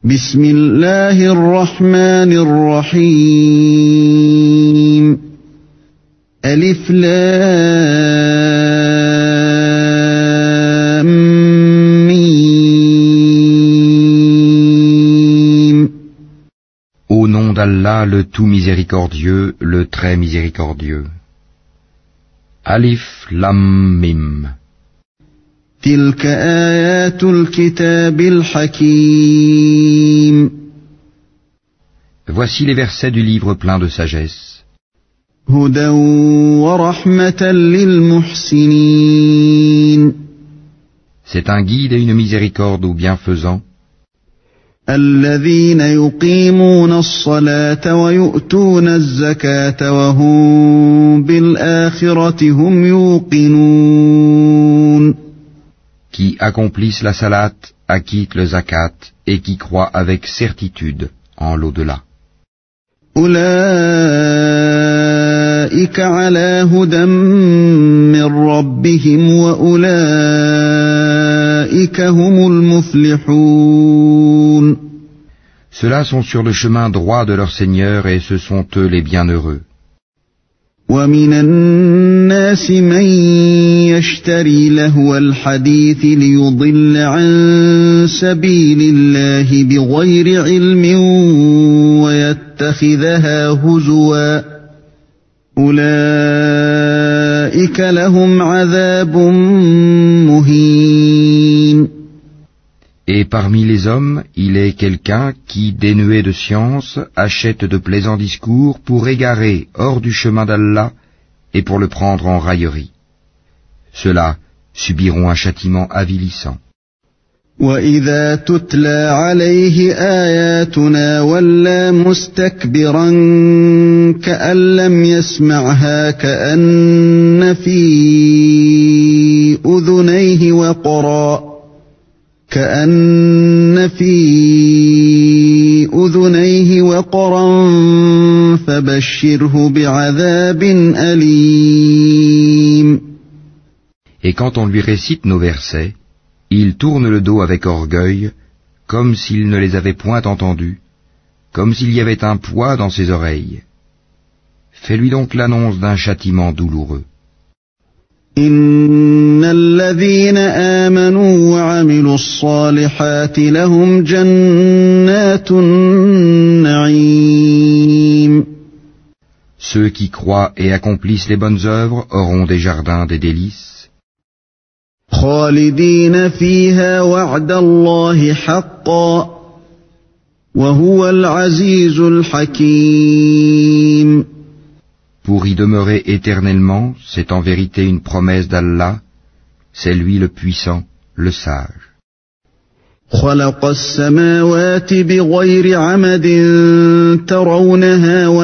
بسم الله الرحمن الرحيم ألف لام ميم. Au nom d'Allah, le tout miséricordieux, le très miséricordieux. Alif Lam Mim. تلك آيات الكتاب الحكيم. Voici les versets du livre plein de sagesse. هدى ورحمة للمحسنين. C'est un guide et une miséricorde aux bienfaisants. الذين يقيمون الصلاة ويؤتون الزكاة وهم بالآخرة هم يوقنون. Qui accomplissent la salate, acquittent le zakat et qui croient avec certitude en l'au-delà. أولئك على هدى من ربهم وأولئك هم المفلحون. Ceux-là sont sur le chemin droit de leur Seigneur et ce sont eux les bienheureux. ومن الناس من يشتري لهو الحديث ليضل عن سبيل الله بغير علم ويتخذها هزوا أولئك لهم عذاب مهين. Et parmi les hommes, il est quelqu'un qui, dénué de science, achète de plaisants discours pour égarer hors du chemin d'Allah et pour le prendre en raillerie. Ceux-là subiront un châtiment avilissant. وَإِذَا تُتْلَى عَلَيْهِ آيَاتُنَا وَلَّى مُسْتَكْبِرًا كَأَن لَّمْ يَسْمَعْهَا كَأَنَّ فِي أُذُنَيْهِ وَقْرًا فَبَشِّرْهُ بِعَذَابٍ أَلِيمٍ. Et quand on lui récite nos versets, il tourne le dos avec orgueil, comme s'il ne les avait point entendus, comme s'il y avait un poids dans ses oreilles. Fais-lui donc l'annonce d'un châtiment douloureux. إن الذين آمنوا وعملوا الصالحات لهم جنات النعيم. Ceux qui croient et accomplissent les bonnes œuvres auront des jardins des délices. خالدين فيها وعد الله حقا وهو العزيز الحكيم. Pour y demeurer éternellement, c'est en vérité une promesse d'Allah, c'est lui le puissant, le sage. خلق السماوات بغير عمد ترونها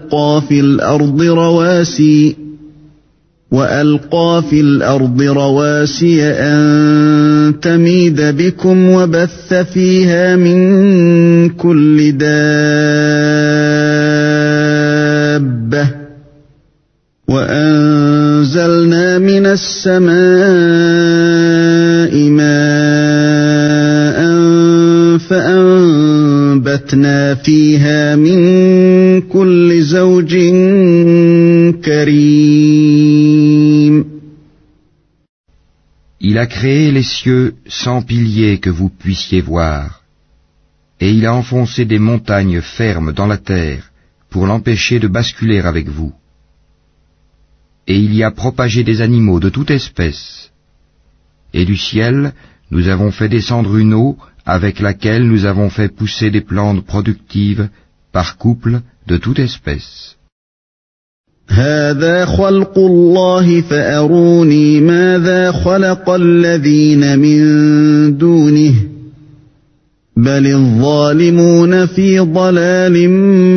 وألقى في الأرض رواسي أن تميد بكم وبث فيها من كل دابة وأنزلنا من السماء ماء فأنبتنا فيها من كل زوج كريم. Il a créé les cieux sans piliers que vous puissiez voir, et il a enfoncé des montagnes fermes dans la terre pour l'empêcher de basculer avec vous. Et il y a propagé des animaux de toute espèce. Et du ciel, nous avons fait descendre une eau avec laquelle nous avons fait pousser des plantes productives par couple de toute espèce. هذا خلق الله فأروني ماذا خلق الذين من دونه بل الظالمون في ضلال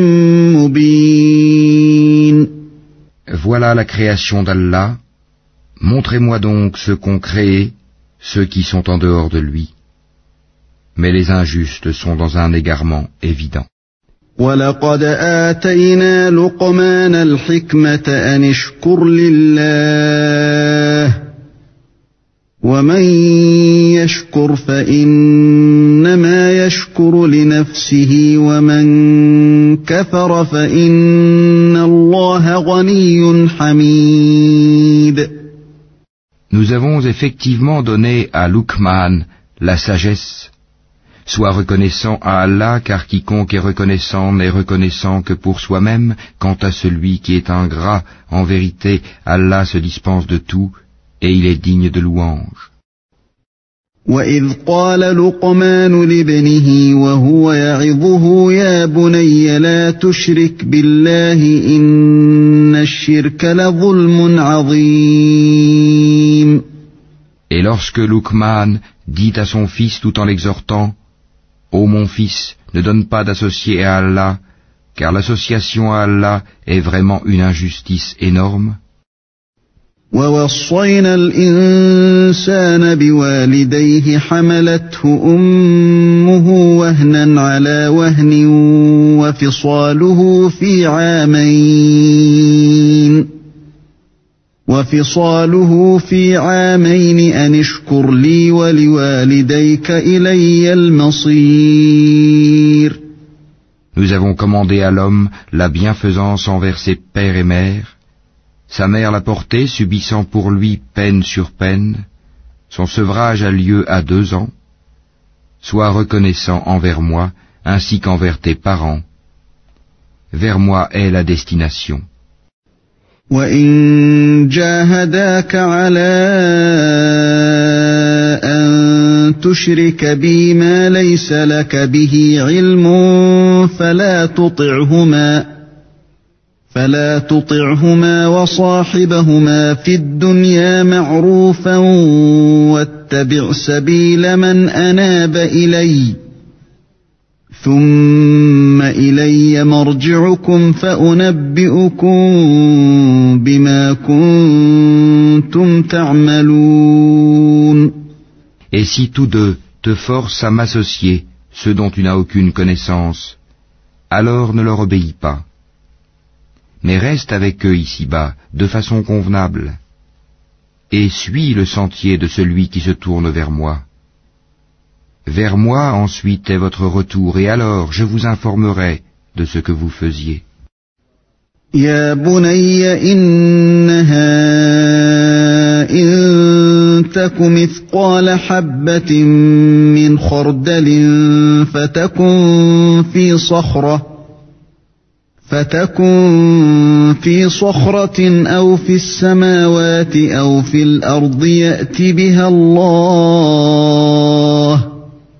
مبين. Voilà la création d'Allah. Montrez-moi donc ce qu'ont créé ceux qui sont en dehors de lui. Mais les injustes sont dans un égarement évident. وَلَقَدْ آتَيْنَا لُقْمَانَ الْحِكْمَةَ أَنِ اشْكُرْ لِلَّهِ ومن يشكر فإنما يشكر لنفسه ومن كفر فإن الله غني حميد. Nous avons effectivement donné à Luqman la sagesse. Sois reconnaissant à Allah, car quiconque est reconnaissant n'est reconnaissant que pour soi-même. Quant à celui qui est ingrat, en vérité, Allah se dispense de tout, et il est digne de louange. وَإِذْ قَالَ لُقْمَانُ لِابْنِهِ وَهُوَ يَعِظُهُ يَا بُنَيَّ لَا تُشْرِكْ بِاللَّهِ إِنَّ الشِّرْكَ لَظُلْمٌ عَظِيمٌ. Et lorsque Luqman dit à son fils tout en l'exhortant, « Ô mon fils, ne donne pas d'associé à Allah, car l'association à Allah est vraiment une injustice énorme. » وَوَصَّيْنَا الْإِنسَانَ بِوَالِدَيْهِ حَمَلَتْهُ أُمُّهُ وَهْنًا عَلَى وَهْنٍ وَفِصَالُهُ فِي عَامَيْنِ أَنِ اشْكُرْ لِي وَلِوَالِدَيْكَ إِلَيَّ الْمَصِيرُ. Nous avons commandé à l'homme la bienfaisance envers ses pères et mères. Sa mère l'a porté, subissant pour lui peine sur peine. Son sevrage a lieu à 2 ans. Sois reconnaissant envers moi, ainsi qu'envers tes parents. Vers moi est la destination. وَإِن جَاهَدَاكَ عَلَىٰ أَن تُشْرِكَ بِي مَا لَيْسَ لَكَ بِهِ عِلْمٌ فَلَا تُطِعْهُمَا وَصَاحِبْهُمَا فِي الدُّنْيَا مَعْرُوفًا وَاتَّبِعْ سَبِيلَ مَنْ أَنَابَ إِلَيَّ ثُمَّ إِلَيَّ مَرْجِعُكُمْ فَأُنَبِّئُكُم بِمَا كُنتُمْ تَعْمَلُونَ. Et si tous deux te forcent à m'associer, ceux dont tu n'as aucune connaissance, alors ne leur obéis pas. Mais reste avec eux ici-bas, de façon convenable, et suis le sentier de celui qui se tourne vers moi. Vers moi ensuite est votre retour, et alors je vous informerai de ce que vous faisiez. يا بني إنها إن تك مثقال حبة من خردل فتكن في صخرة أو في السماوات أو في الأرض يأت بها الله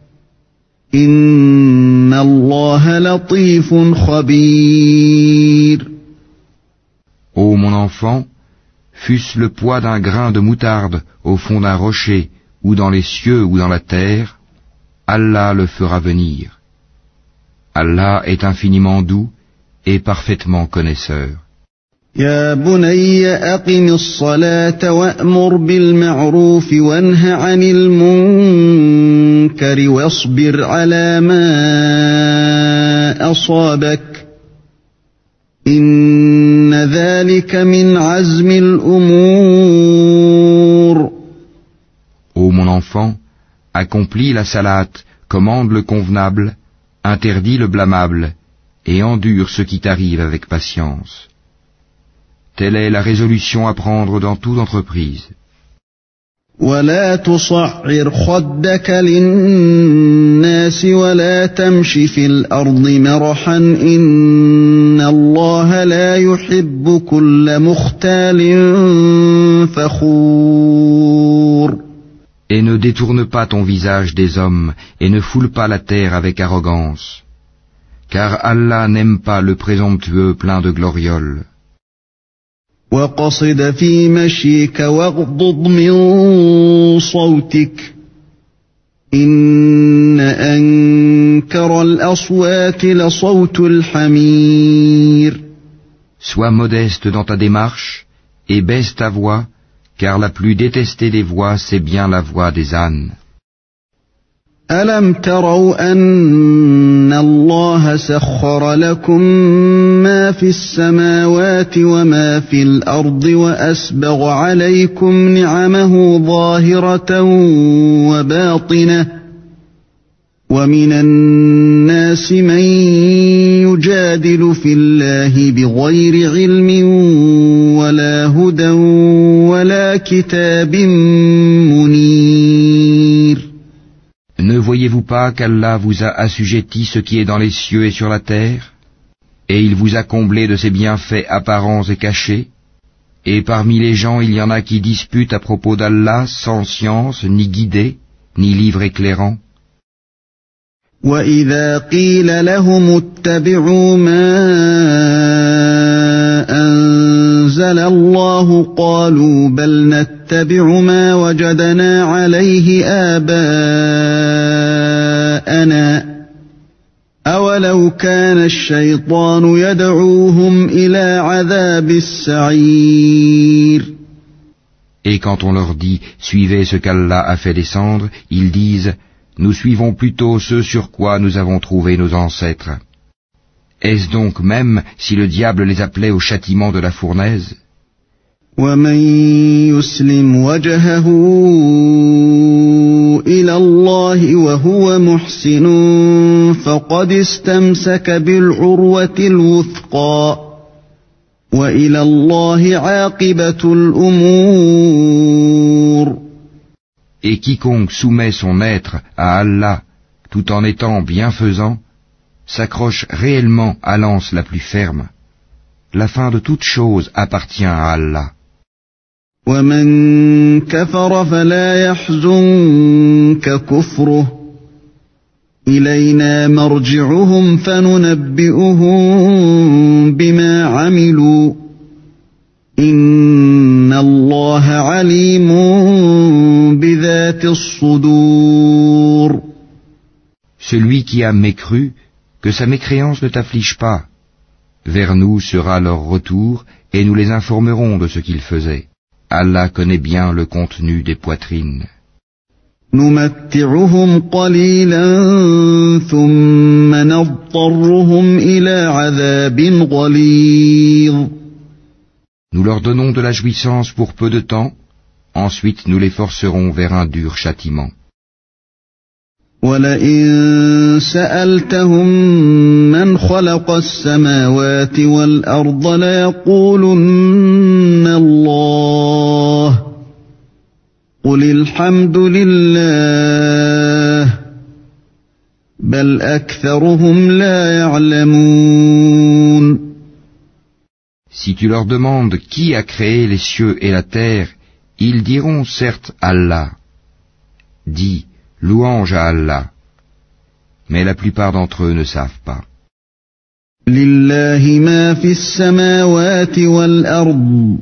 إن الله لطيف خبير. Ô mon enfant, fût-ce le poids d'un grain de moutarde au fond d'un rocher, ou dans les cieux ou dans la terre, Allah le fera venir. Allah est infiniment doux et parfaitement connaisseur. يا بني أقم الصلاة وأمر بالمعروف وانه عن المنكر واصبر على ما أصابك إن ذلك من عزم الأمور. Ô mon enfant, accomplis la salate, commande le convenable, interdis le blâmable, et endure ce qui t'arrive avec patience. Telle est la résolution à prendre dans toute entreprise. ولا تصعر خدك للناس ولا تمش في الأرض مرحا إن الله لا يحب كل مختال فخور. Et ne détourne pas ton visage des hommes et ne foule pas la terre avec arrogance, car Allah n'aime pas le présomptueux plein de glorioles. وَقَصِدْ فِي مَشْيِكَ وَاغْضُضْ مِنْ صَوْتِكَ إِنَّ أَنْكَرَ الْأَصْوَاتِ لَصَوْتُ الْحَمِيرِ. Sois modeste dans ta démarche et baisse ta voix, car la plus détestée des voix, c'est bien la voix des ânes. ألم تروا أن الله سخر لكم ما في السماوات وما في الأرض وأسبغ عليكم نعمه ظاهرة وباطنة ومن الناس من يجادل في الله بغير علم ولا هدى ولا كتاب منير. Ne voyez-vous pas qu'Allah vous a assujetti ce qui est dans les cieux et sur la terre, et il vous a comblé de ses bienfaits apparents et cachés, et parmi les gens il y en a qui disputent à propos d'Allah sans science, ni guidée, ni livre éclairant. وَإِذَا قِيلَ لَهُمُ اتَّبِعُوا مَا أَنزَلَ اللَّهُ قَالُوا بَلْ نَتَّبِعُ مَا وَجَدْنَا عَلَيْهِ آبَاءَنَا أَوَلَوْ كَانَ الشَّيْطَانُ يَدْعُوهُمْ إِلَى عَذَابِ السَّعِيرِ. Et quand on leur dit « Suivez ce qu'Allah a fait descendre », ils disent « Nous suivons plutôt ce sur quoi nous avons trouvé nos ancêtres. » Est-ce donc même si le diable les appelait au châtiment de la fournaise? وَمَن يُسْلِمْ وَجْهَهُ إِلَى اللَّهِ وَهُوَ مُحْسِنٌ فَقَدِ اسْتَمْسَكَ بِالْعُرْوَةِ الْوُثْقَى وَإِلَى اللَّهِ عَاقِبَةُ الْأُمُورِ. Et quiconque soumet son être à Allah tout en étant bienfaisant s'accroche réellement à l'anse la plus ferme. La fin de toute chose appartient à Allah. وَمَن كَفَرَ فَلَا يَحْزُنكَ كُفْرُهُ إِلَيْنَا مَرْجِعُهُمْ فَنُنَبِّئُهُم بِمَا عَمِلُوا إِنَّ اللَّهَ عَلِيمٌ بِذَاتِ الصُّدُورِ. Celui qui a mécru, que sa mécréance ne t'afflige pas. Vers nous sera leur retour et nous les informerons de ce qu'ils faisaient. Allah connaît bien le contenu des poitrines. نُمَتِّعُهُمْ قَلِيلًا ثُمَّ نَضْطَرُّهُمْ إِلَى عَذَابٍ غَلِيظٍ. Nous leur donnons de la jouissance pour peu de temps, ensuite nous les forcerons vers un dur châtiment. وَلَئِن سَأَلْتَهُم مَّنْ خَلَقَ السَّمَاوَاتِ وَالْأَرْضَ لَيَقُولُنَّ اللَّهُ قُلِ الْحَمْدُ لِلَّهِ بَلْ أَكْثَرُهُمْ لَا يَعْلَمُونَ. Si tu leur demandes qui a créé les cieux et la terre, ils diront certes Allah. Dis, louange à Allah. Mais la plupart d'entre eux ne savent pas. لِلَّهِ مَا فِي السَّمَاوَاتِ وَالْأَرْضِ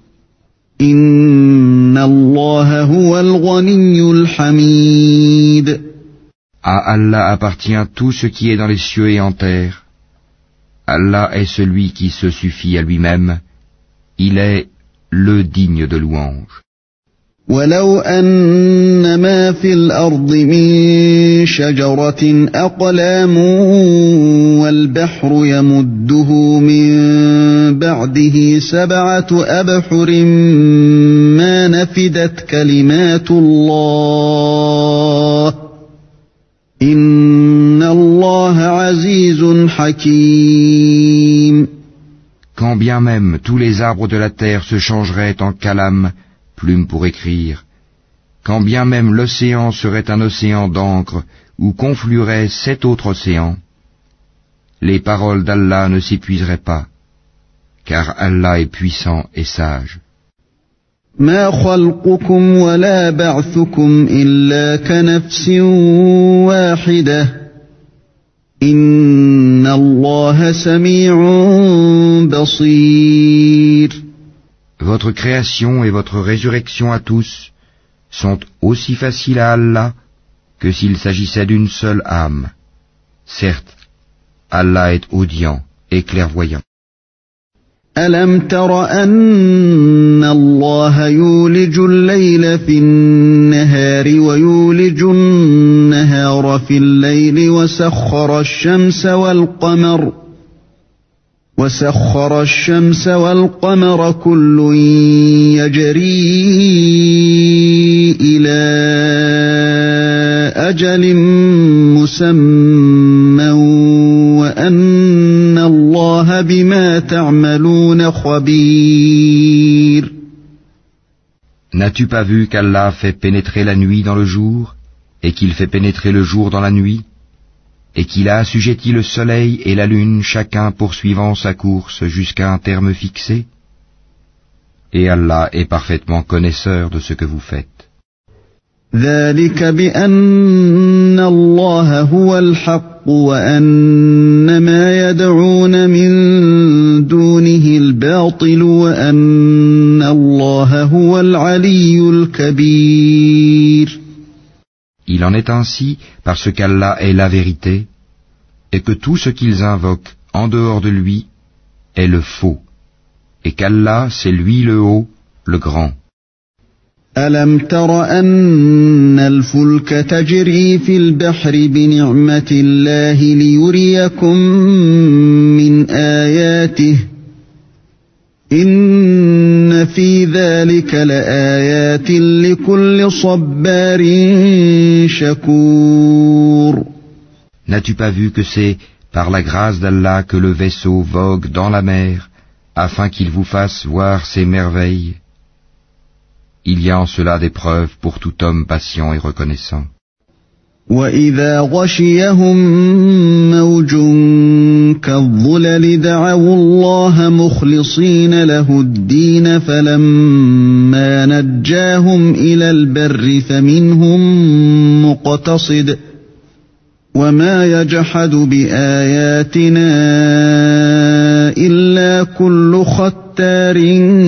إِنَّ اللَّهَ هُوَ الْغَنِيُّ الْحَمِيدُ. À Allah appartient tout ce qui est dans les cieux et en terre. Allah est celui qui se suffit à lui-même. Il est le digne de louange. وَلَوْ أَنَّ مَا فِي الْأَرْضِ مِن شَجَرَةٍ أَقْلَامٌ وَالْبَحْرُ يَمُدُّهُ مِن بَعْدِهِ 7 أَبْحُرٍ مَا نَفِدَتْ كَلِمَاتُ اللَّهِ إِنَّ اللَّهَ عَزِيزٌ حَكِيمٌ. Quand bien même tous les arbres de la terre se changeraient en calame, plume pour écrire, quand bien même l'océan serait un océan d'encre où conflueraient 7 autres océans, les paroles d'Allah ne s'épuiseraient pas, car Allah est puissant et sage. ما خلقكم ولا بعثكم إلا كنفس واحدة إن الله سميع بصير. Votre création et votre résurrection à tous sont aussi faciles à Allah que s'il s'agissait d'une seule âme. Certes, Allah est audient et clairvoyant. ألم تر أن الله يولج الليل في النهار ويولج النهار في الليل وسخر الشمس والقمر كل يجري إلى أجل مسمى وأن الله بما تعملون خبير. N'as-tu pas vu qu'Allah fait pénétrer la nuit dans le jour, et qu'il fait pénétrer le jour dans la nuit, et qu'il a assujetti le soleil et la lune chacun poursuivant sa course jusqu'à un terme fixé? Et Allah est parfaitement connaisseur de ce que vous faites. ذلك بأن الله هو الحق وأن ما يدعون من دونه الباطل وأن الله هو العلي الكبير. Il en est ainsi parce qu'Allah est la vérité et que tout ce qu'ils invoquent en dehors de lui est le faux et qu'Allah c'est lui le haut, le grand. ألم تر أن الفلك تجري في البحر بنعمة الله ليريكم من آياته إن في ذلك لآيات لكل صبار شكور. N'as-tu pas vu que c'est par la grâce d'Allah que le vaisseau vogue dans la mer afin qu'il vous fasse voir ses merveilles? Il y a en cela des preuves pour tout homme patient et reconnaissant. وَإِذَا غَشِيَهُم مَّوْجٌ كَالظُّلَلِ دَعَوُا اللَّهَ مُخْلِصِينَ لَهُ الدِّينَ فَلَمَّا نَجَّاهُمْ إِلَى الْبَرِّ فَمِنْهُم مُّقْتَصِدٌ وَمَا يَجْحَدُ بِآيَاتِنَا إِلَّا كُلُّ خَتَّارٍ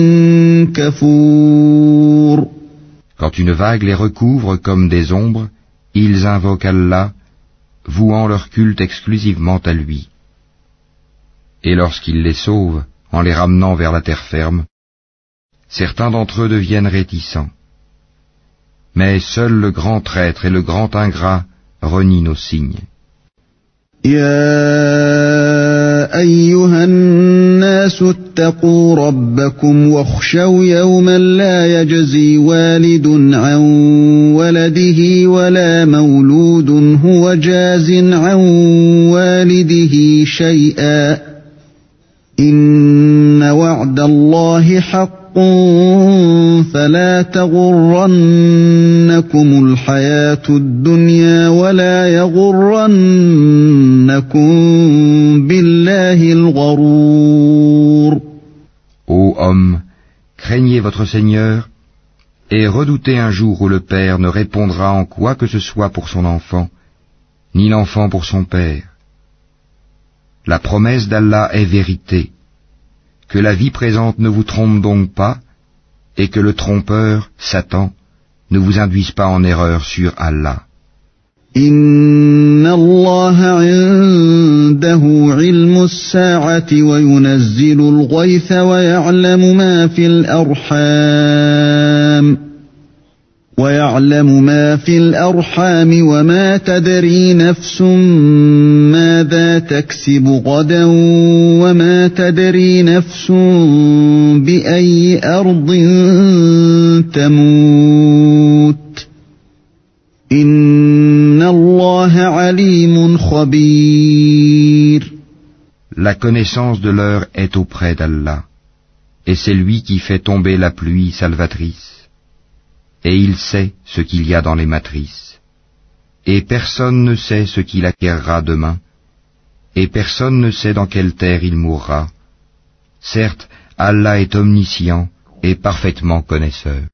كَفُورٍ. Quand une vague les recouvre comme des ombres, ils invoquent Allah, vouant leur culte exclusivement à lui. Et lorsqu'il les sauve, en les ramenant vers la terre ferme, certains d'entre eux deviennent réticents. Mais seul le grand traître et le grand ingrat renient nos signes. يا أيها الناس اتقوا ربكم واخشوا يوما لا يجزي والد عن ولده ولا مولود هو جاز عن والده شيئا إن وعد الله حق فلا تغرنكم الحياة الدنيا ولا يغرنكم بالله الغرور. Ô hommes, craignez votre Seigneur et redoutez un jour où le père ne répondra en quoi que ce soit pour son enfant, ni l'enfant pour son père. La promesse d'Allah est vérité. Que la vie présente ne vous trompe donc pas, et que le trompeur, Satan, ne vous induise pas en erreur sur Allah. Inna Allah 'indahu 'ilmu as-sa'ati wa yunazzilu al-ghaytha wa ya'lamu ma fil arham. وَيَعْلَمُ مَا فِي الْأَرْحَامِ وَمَا تَدْرِي نَفْسٌ مَاذَا تَكْسِبُ غَدًا وَمَا تَدْرِي نَفْسٌ بِأَيِّ أَرْضٍ تَمُوتُ إِنَّ اللَّهَ عَلِيمٌ خَبِيرٌ. La connaissance de l'heure est auprès d'Allah, et c'est lui qui fait tomber la pluie salvatrice. Et il sait ce qu'il y a dans les matrices. Et personne ne sait ce qu'il acquérera demain, et personne ne sait dans quelle terre il mourra. Certes, Allah est omniscient et parfaitement connaisseur.